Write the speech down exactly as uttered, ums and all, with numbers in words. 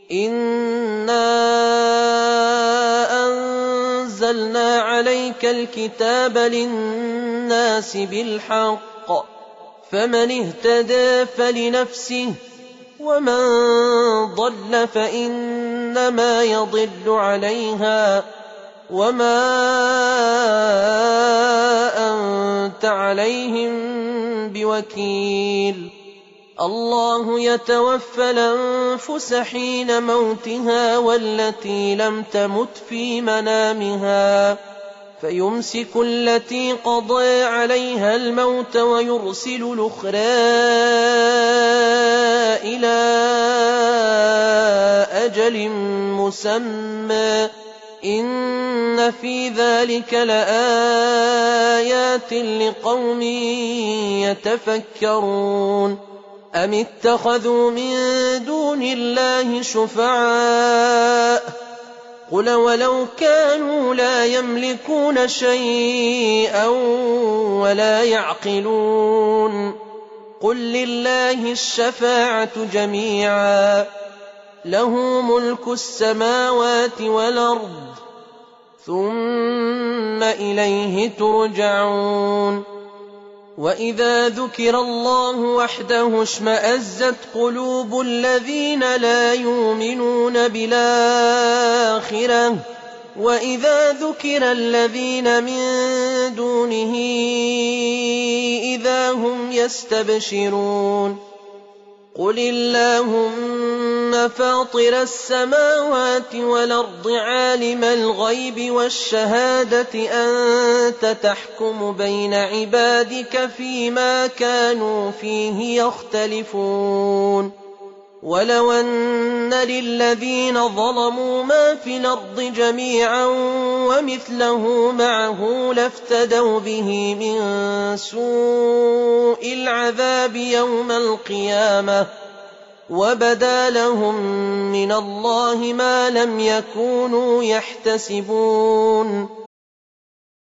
إِنَّا أَنزَلْنَا عَلَيْكَ الْكِتَابَ لِلنَّاسِ بِالْحَقِّ ۖ فَمَنِ اهْتَدَىٰ فَلِنَفْسِهِ وَمَن ضَلَّ فَإِنَّمَا يَضِلُّ عَلَيْهَا وَمَا أَنتَ عَلَيْهِم بِوَكِيلٍ اللَّهُ يَتَوَفَّى الْأَنفُسَ حِينَ مَوْتِهَا وَالَّتِي لَمْ تَمُتْ فِي مَنَامِهَا فَيُمْسِكُ الَّتِي قَضَىٰ عَلَيْهَا الْمَوْتَ وَيُرْسِلُ الْأُخْرَىٰ إِلَىٰ أَجَلٍ مُّسَمًّى ۚ إِنَّ فِي ذَٰلِكَ لَآيَاتٍ لِّقَوْمٍ يَتَفَكَّرُونَ أَمِ اتَّخَذُوا مِن دُونِ اللَّهِ شُفَعَاءَ ۚ قُلْ وَلَوْ كَانُوا لَا يَمْلِكُونَ شَيْئًا وَلَا يَعْقِلُونَ قُل لِّلَّهِ الشَّفَاعَةُ جَمِيعًا ۖ لَّهُ مُلْكُ السَّمَاوَاتِ وَالْأَرْضِ ۖ ثُمَّ إِلَيْهِ تُرْجَعُونَ وَإِذَا ذُكِرَ اللَّهُ وَحْدَهُ اشْمَأَزَّتْ قُلُوبُ الَّذِينَ لَا يُؤْمِنُونَ بِالْآخِرَةِ ۖ وَإِذَا ذُكِرَ الَّذِينَ مِن دُونِهِ إِذَا هُمْ يَسْتَبْشِرُونَ قُلِ اللَّهُمَّ فَاطِرَ السَّمَاوَاتِ وَالْأَرْضِ عَالِمَ الْغَيْبِ وَالشَّهَادَةِ أَنتَ تَحْكُمُ بَيْنَ عِبَادِكَ فِيمَا كَانُوا فِيهِ يَخْتَلِفُونَ وَلَوْ أَنَّ لِلَّذِينَ ظَلَمُوا مَا فِي الْأَرْضِ جَمِيعًا وَمِثْلَهُ مَعَهُ لَافْتَدَوْا بِهِ مِن سُوءِ الْعَذَابِ يَوْمَ الْقِيَامَةِ وَبَدَا لَهُم مِّنَ اللَّهِ مَا لَمْ يَكُونُوا يَحْتَسِبُونَ